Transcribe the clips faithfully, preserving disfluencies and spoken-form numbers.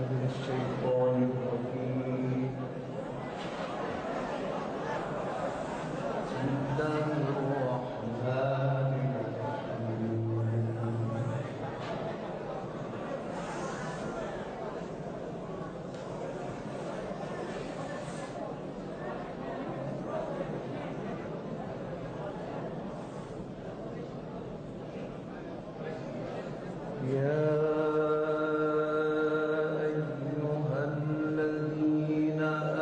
من الشيطان الرجيم. بسم الله الرحمن الرحيم. يا أيها الذين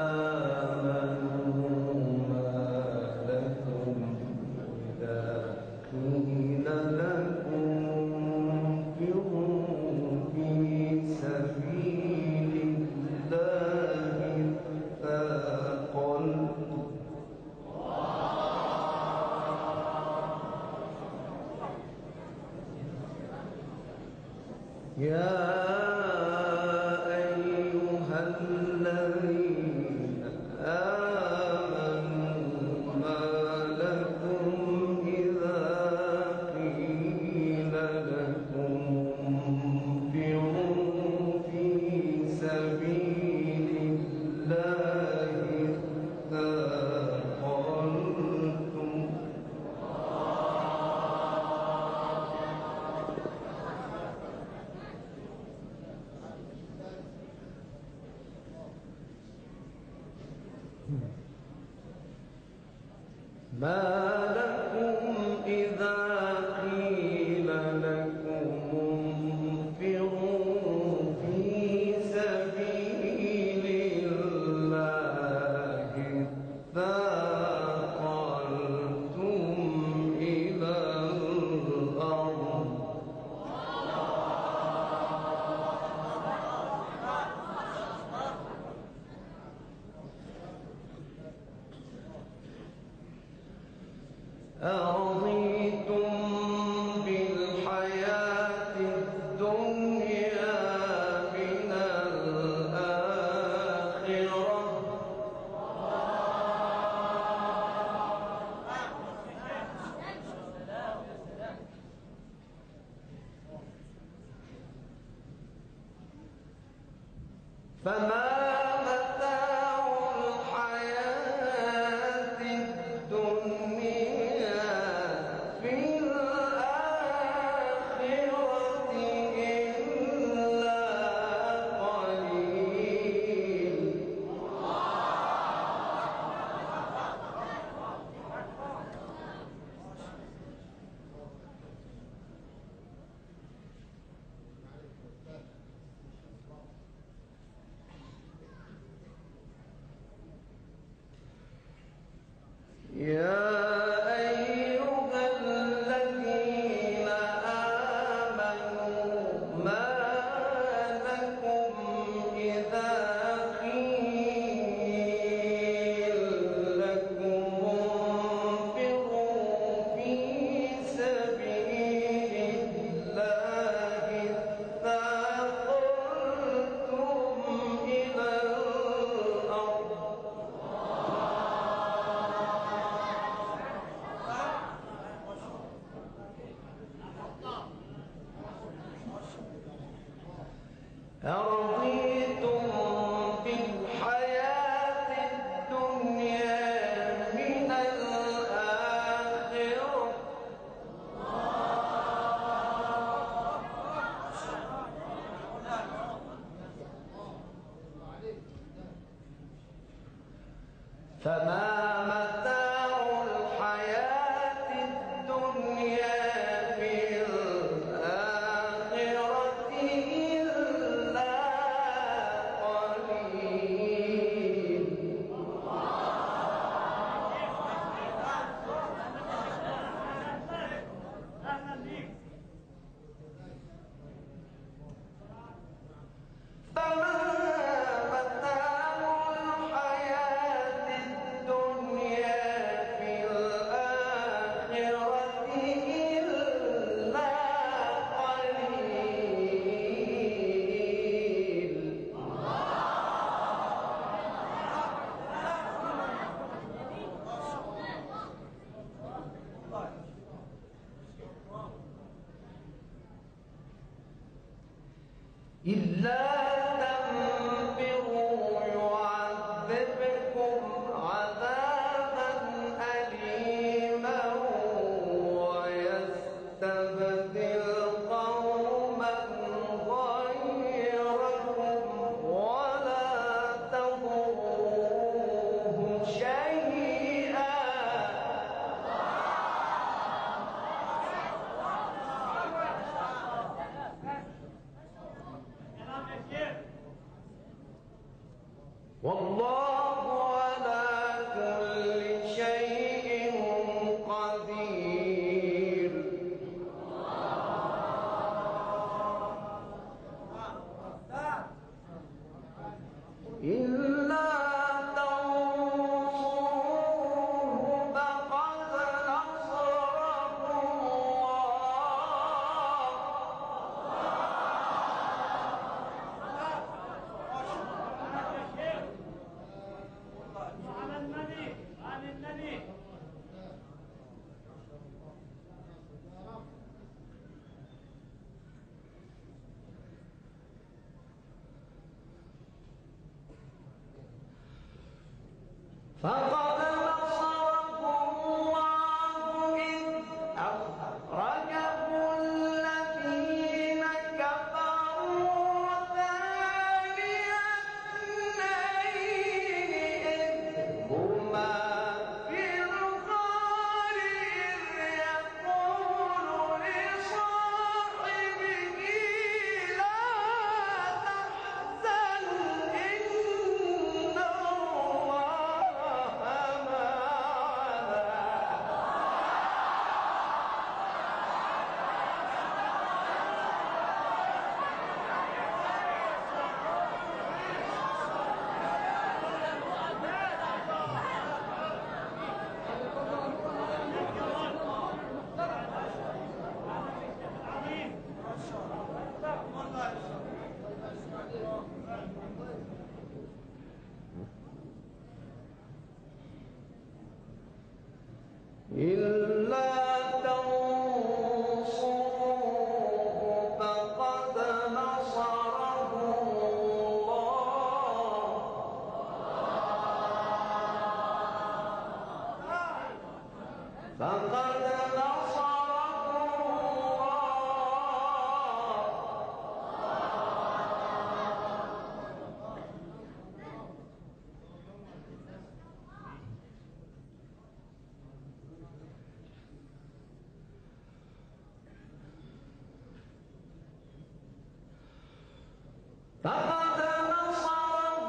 آمنوا ما لكم إذا قيل لكم انفروا في سبيل الله اثاقلتم يا أيها الذين آمنوا ما لكم إذا قيل لكم انفروا في سبيل الله اثاقلتم ما لكم إذا قيل لكم انفروا في سبيل الله اثاقلتم إلى الأرض أرضيتم بالحياة الدنيا من الآخرة فما متاع الحياة الدنيا في الآخرة إلا قليل يا أيها الذين آمنوا ما لكم إذا قيل لكم انفروا في سبيل الله اثاقلتم إلى الأرض أرضيتم بالحياة الدنيا من الآخرة فما متاع الحياة الدنيا في الآخرة إلا قليل فما متاع الحياة الدنيا في الآخرة إلا قليل إلا تنفروا فقد نصره الله إذ أخرجه الذين كفروا ثاني اثنين إذ هما في الغار إذ يقول لصاحبه لا تحزن إن الله إلا تنصروه فقد نصره الله فقد نصره فقد نصره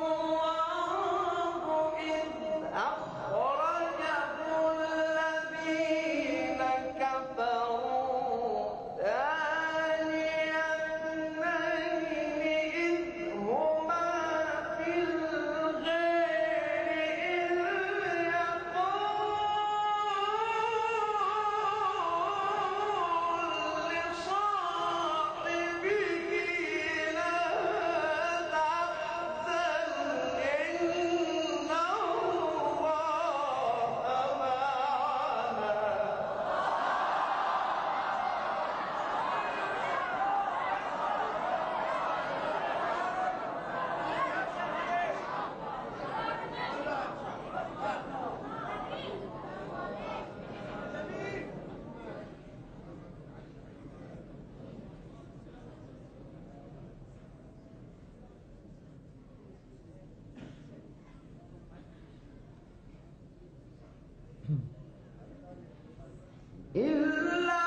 الله إذ أخرجه الذين كفروا ثاني اثنين إذ هما في الغار إذ يقول لصاحبه لا تحزن إن الله معنا إلا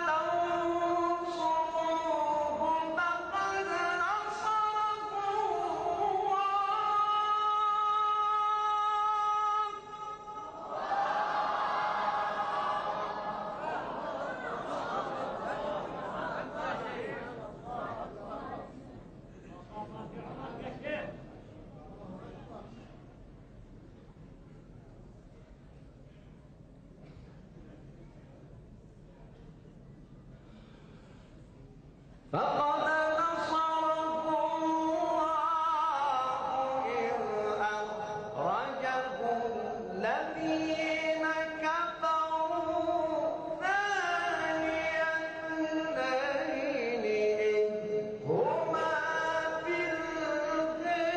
تنصروه فقد نصره فقد نصره الله إذ أخرجه الذين كفروا ثاني اثنين إذ هما في الغار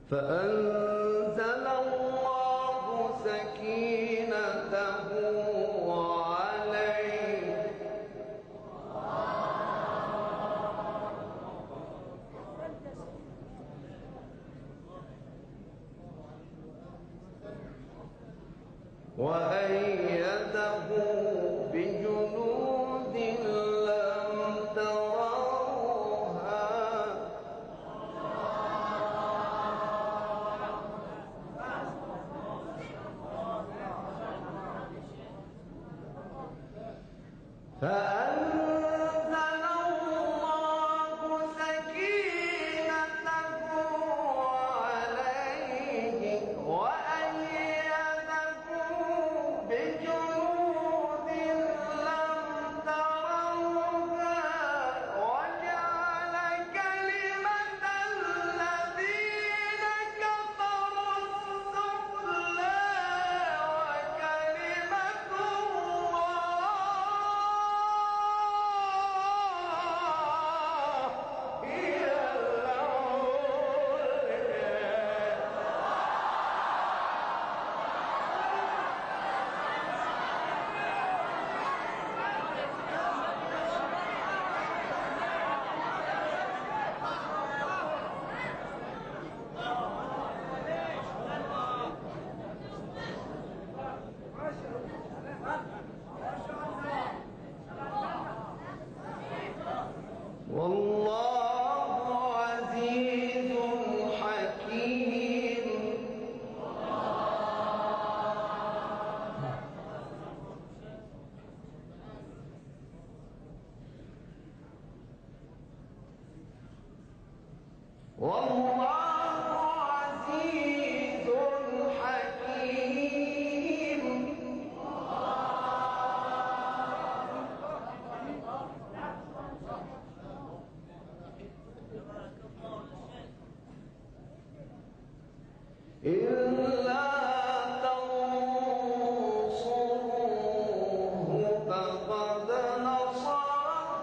فأنزل الله سكينته عليه وأيده بجنود لم تروها فأنزل الله سكينته عليه وأيده بجنود لم تروها وجعل كلمة الذين كفروا السفلى وكلمة الله هي والله عزيز حكيم والله عزيز حكيم إلا تنصروه فقد نصره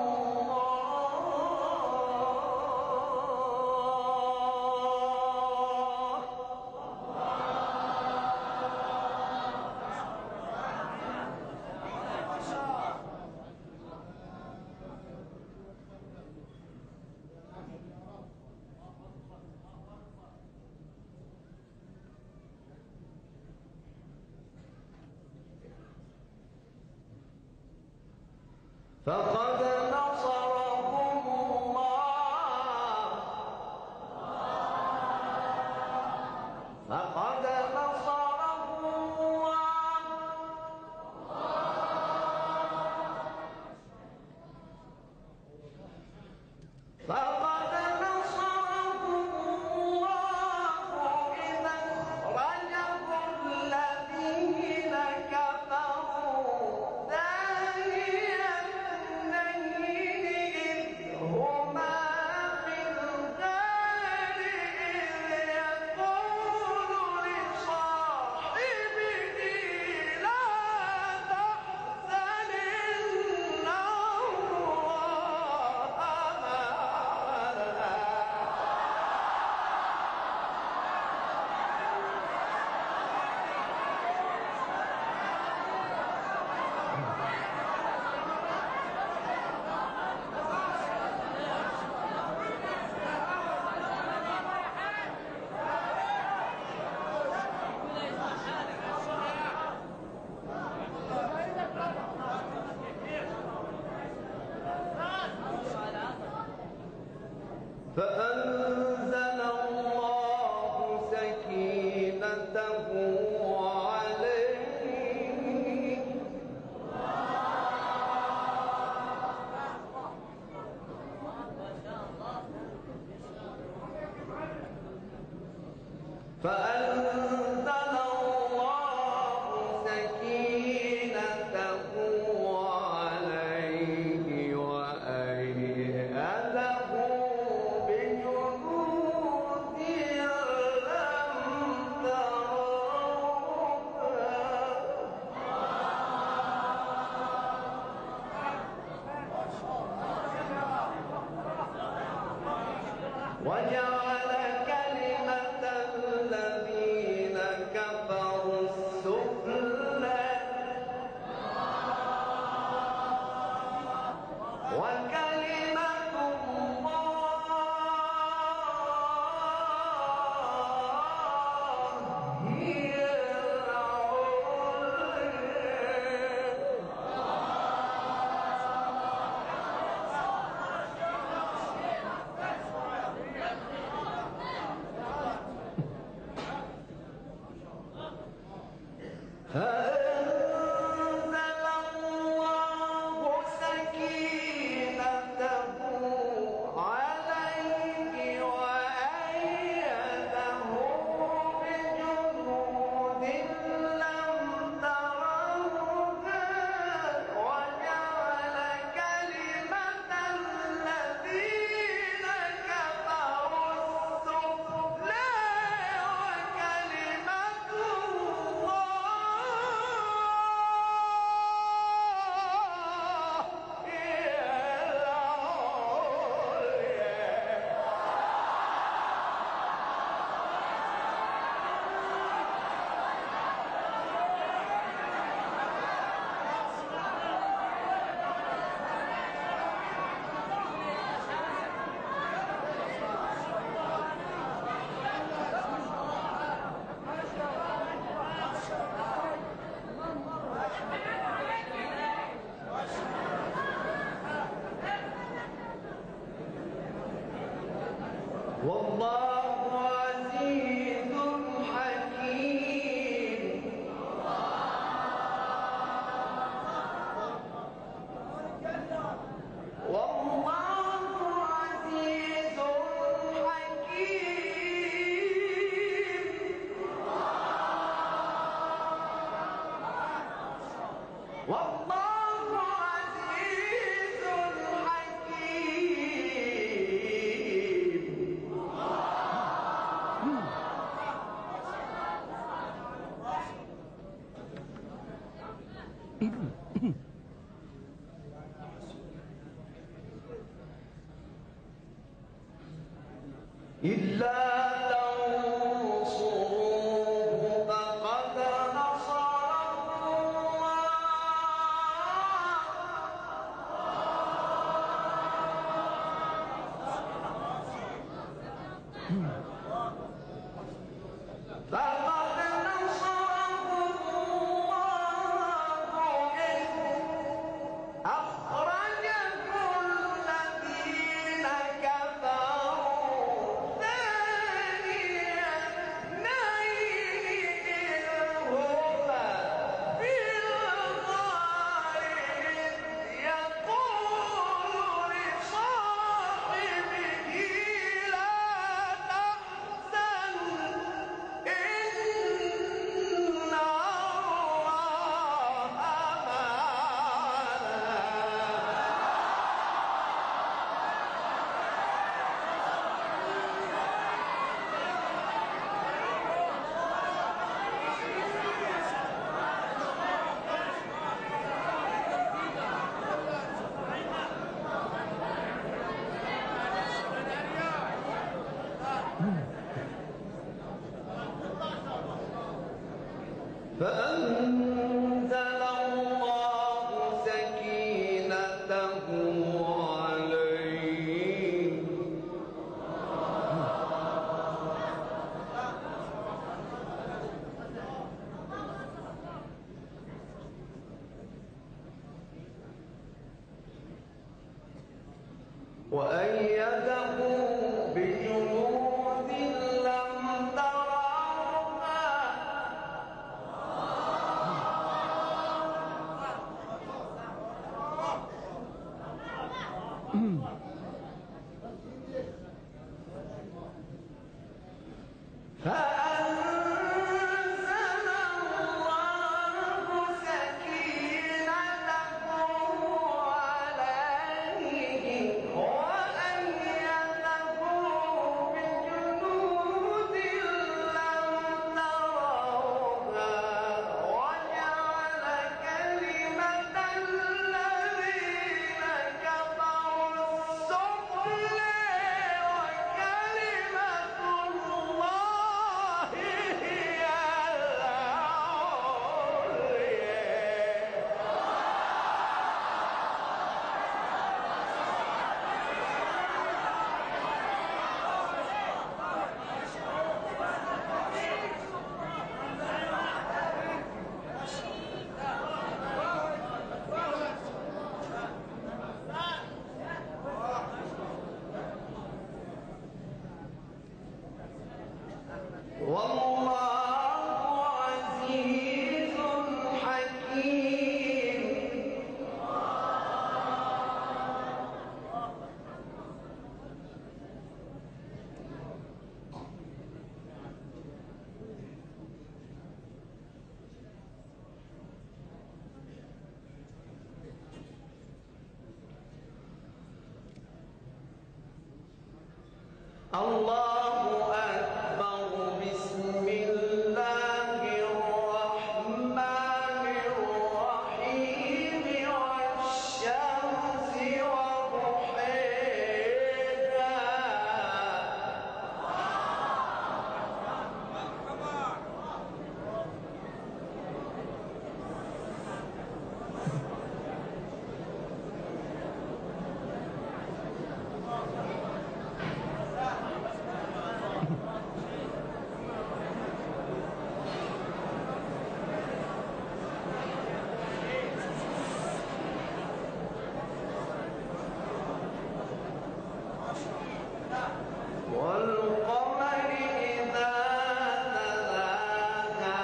فقد نصره الله فقد نصره الله فقد نصره الله إذ أخرجه الذين كفروا ثاني اثنين إذ هما في الغار إذ يقول لصاحبه لا تحزن إن الله معنا فأنزل الله سكينته عليه فأنزل الله سكينته عليه وأيده بجنود لم تروها وجعل كلمة فأنزل الله سكينته عليه وأيده بجنود لم تروها وجعل كلمة الذين كفروا السفلى وكلمة الله هي والله عزيز حكيم. والله عزيز حكيم. والله عزيز حكيم. إلا تنصروه فقد نصره الله. فقد نصره الله إذ أخرجه الذين كفروا ثاني اثنين إذ هما في الغار إذ يقول لصاحبه لا تحزن الله أكبر بسم الله الرحمن الرحيم والشمس وضحيها والقمر إذا تلاها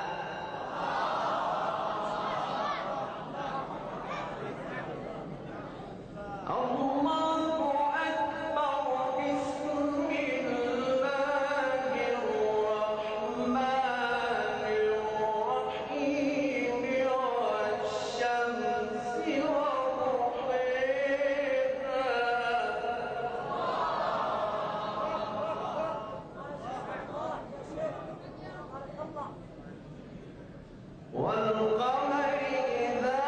الله أكبر بسم الله الرحمن الرحيم والشمس وضحيها والقمر إذا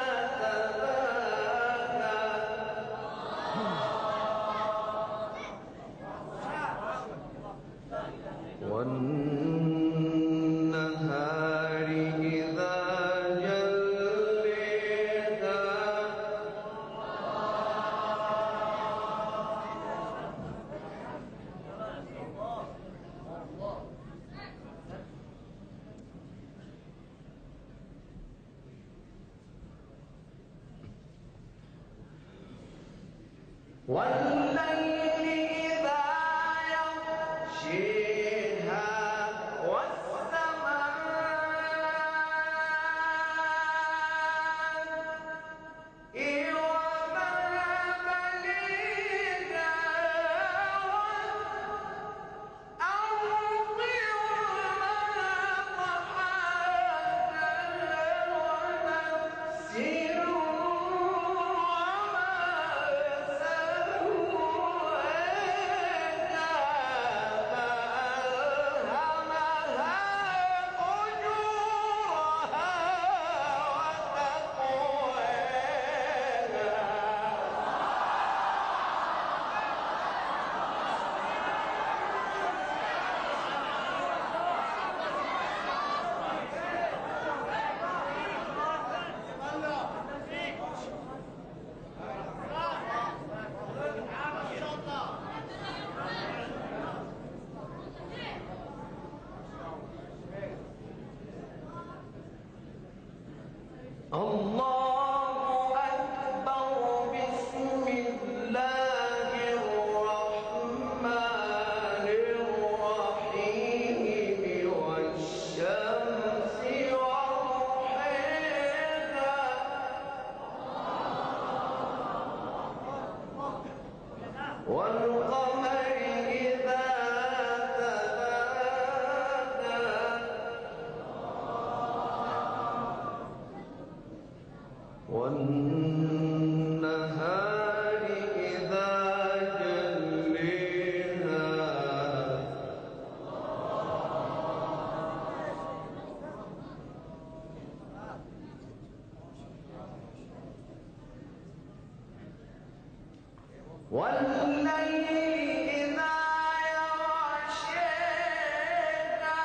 تلاها والنهار إذا جليها والليل إذا يغشيها والسماء وما بنيها والأرض وما طحاها ونفس الله أكبر بسم الله الرحمن الرحيم والشمس وضحيها والقمر إذا تلاها والنهار إذا جليها والليل إذا يغشيها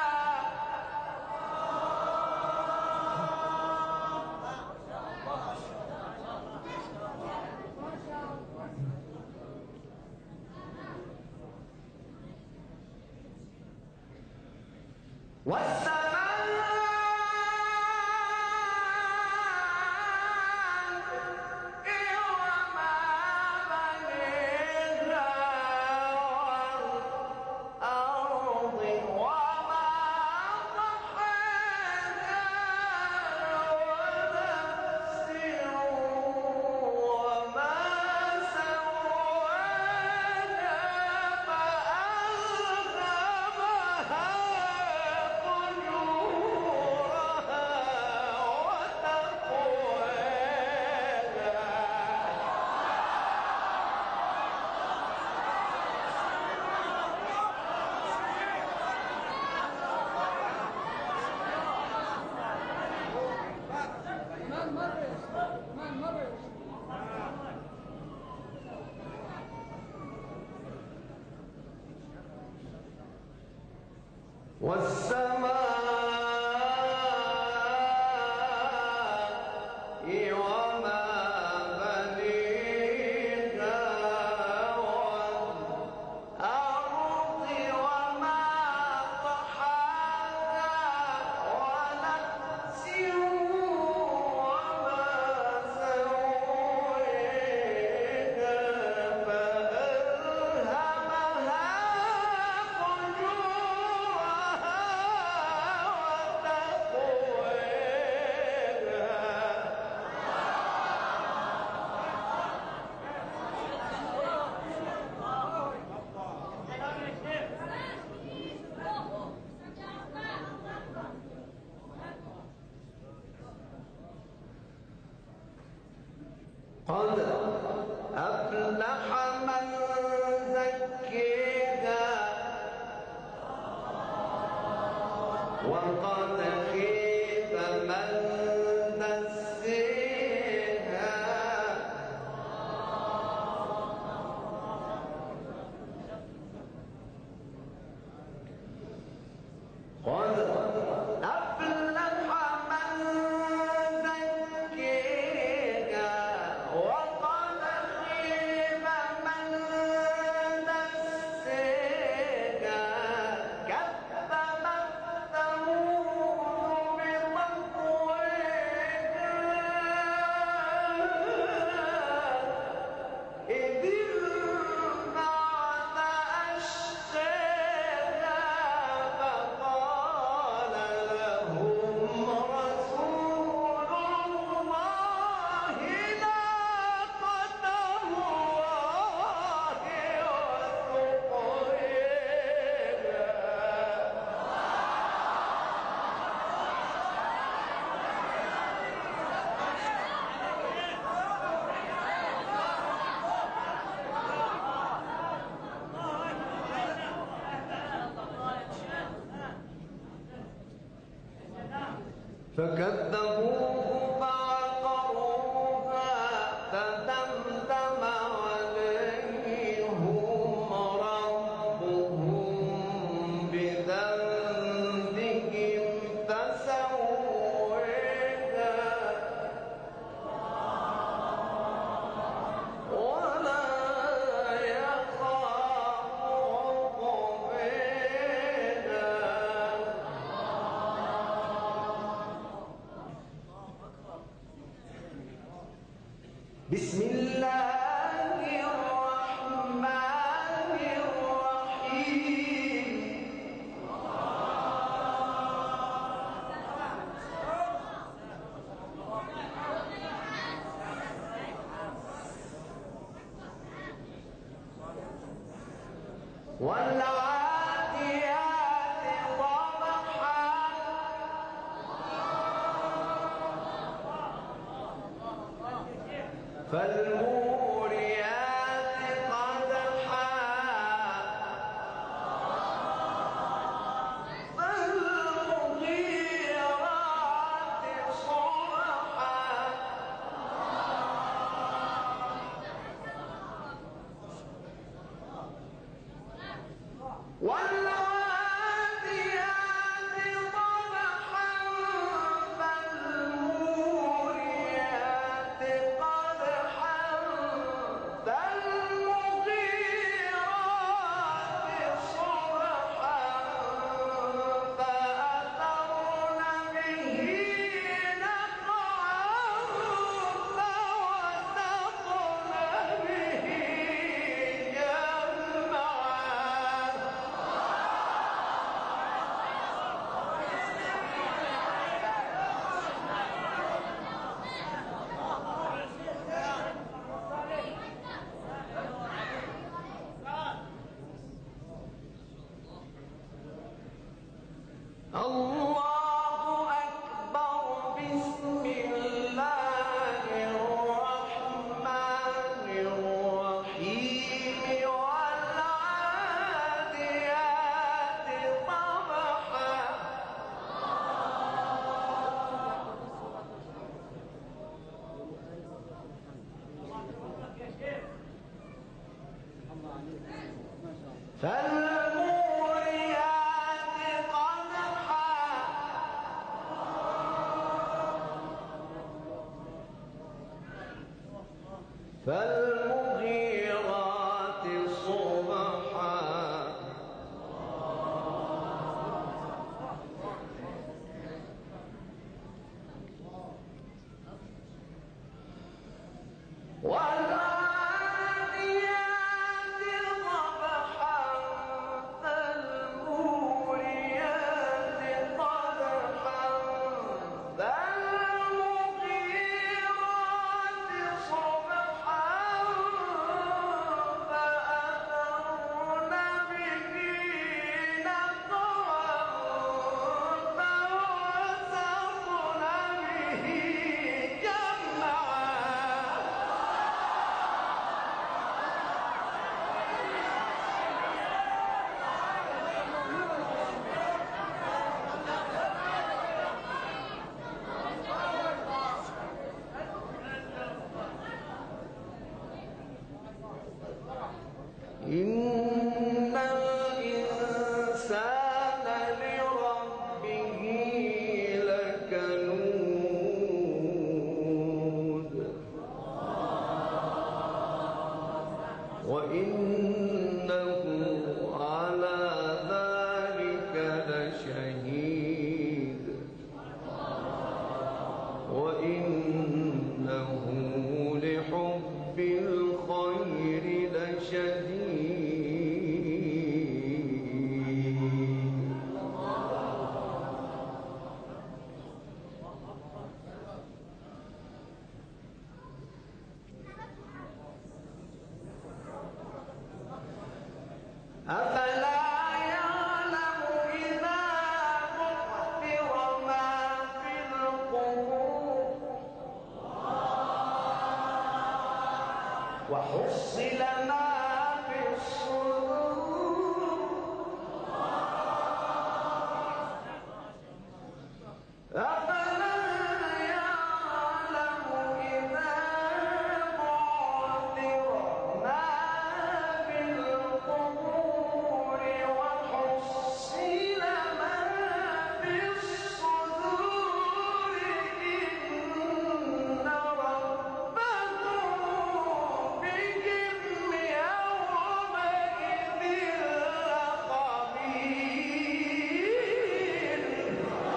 والسماء قد أفلح من زكيها وقد خيب من دسيها قد أفلح من زكيها وقد خيب من دسيها كذبت ثمود بطغواها إذ انبعث أشقاها فقال لهم رسول الله ناقة الله فكذبوه فعقروها فدمدم عليهم ربهم بذنبهم فسواها ولا يخاف عقباها بسم الله الرحمن الرحيم والعاديات ضبحا فالموريات قدحا فالمغيرات صبحا والعاديات ضبحا فالموريات قدحا فالمغيرات صبحا فأثرن به نقعا فوسطن به جمعا الله أكبر بسم الله الرحمن الرحيم والعاديات ضبحا فالموريات قدحا فالمغيرات صبحا والعاديات ضبحا فالموريات قدحا فالمغيرات صبحا فأثرن به نقعا فوسطن به جمعا إن الإنسان لربه لكنود وإنه على ذلك لشهيد وإنه لحب الخير لشديد أفلا يعلم إذا بعثر ما في القبور وحصل ما في الصدور أفلا يعلم إذا بعثر ما في القبور وحصل ما في الصدور إن ربكم بهم يومئذ لخبير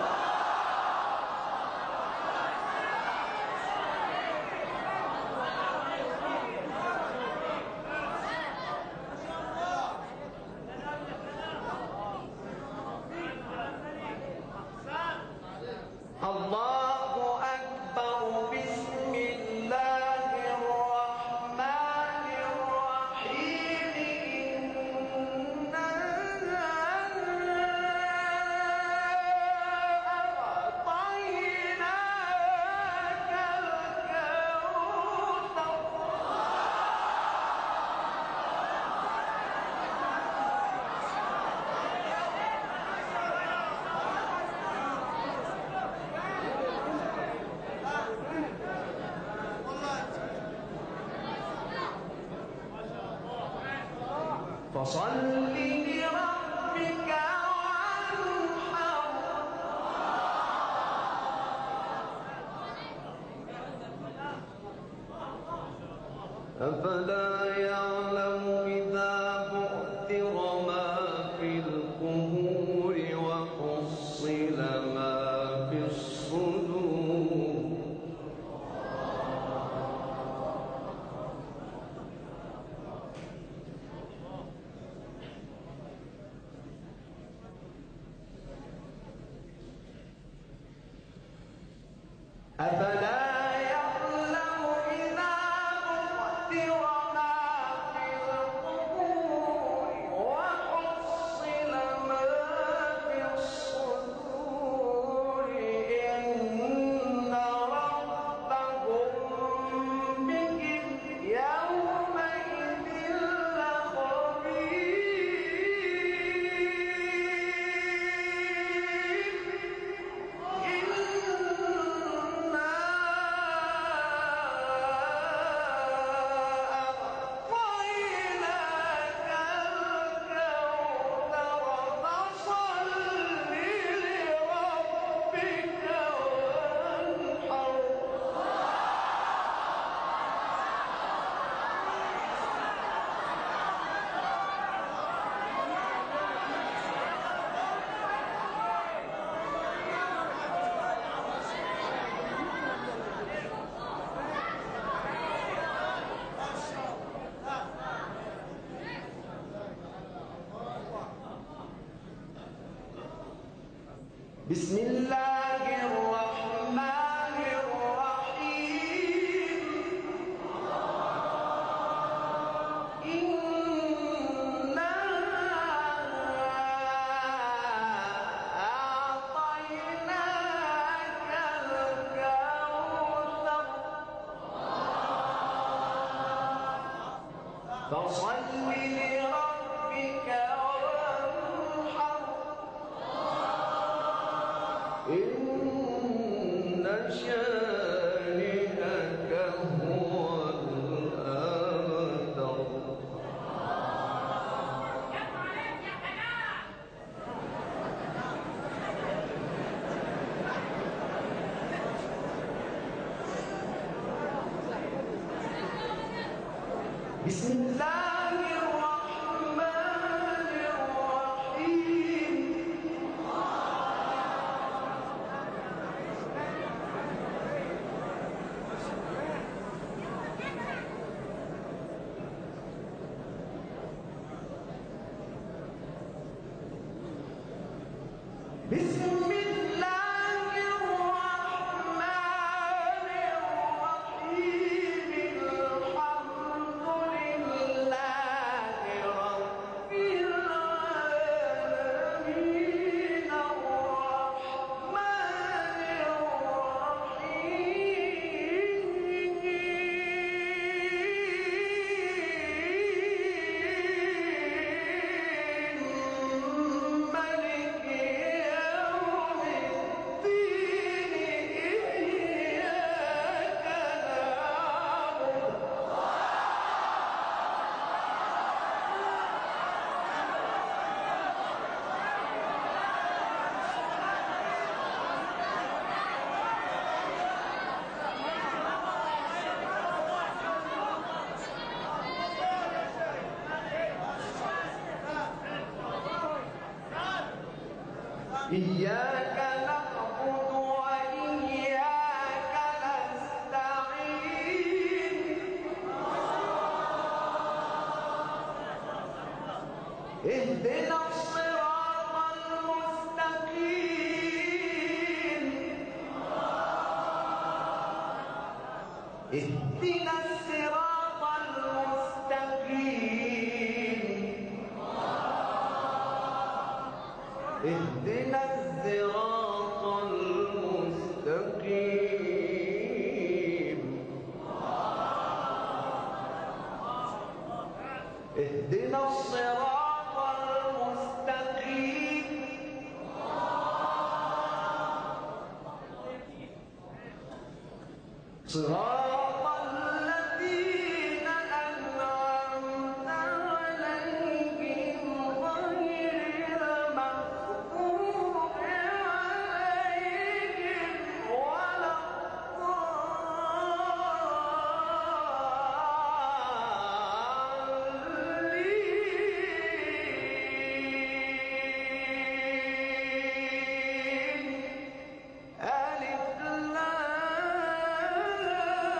الله أكبر بسم الله الرحمن الرحيم إنا أعطيناك الكوثر فصل لربك وانحر أفلا يعلم إذا بعثر ما في القبور وحصل ما في الصدور أفلا يعلم إذا بعثر ما بسم الله الرحمن الرحيم إنا أعطيناك الكوثر فصل لربك وانحر إن شانئك هو الأبتر. بسم الله الرحمن الرحيم بسم الله الرحمن الرحيم الحمد لله رب العالمين الرحمن الرحيم مالك يوم الدين إياك نعبد إياك نعبد وإياك نستعين اهدنا الصراط المستقيم اهدنا الصراط المستقيم اهدنا الصراط المستقيم اهدنا الصراط المستقيم صراط الذين أنعمت عليهم غير المغضوب عليهم ولا الضالين. ألف لام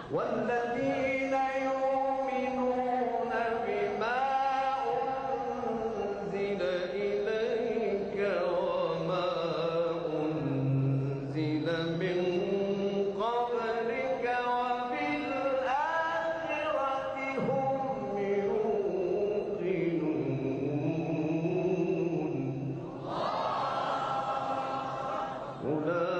والذين يؤمنون بما أنزل إليك وما أنزل من قبلك وبالآخرة هم يوقنون. أولئك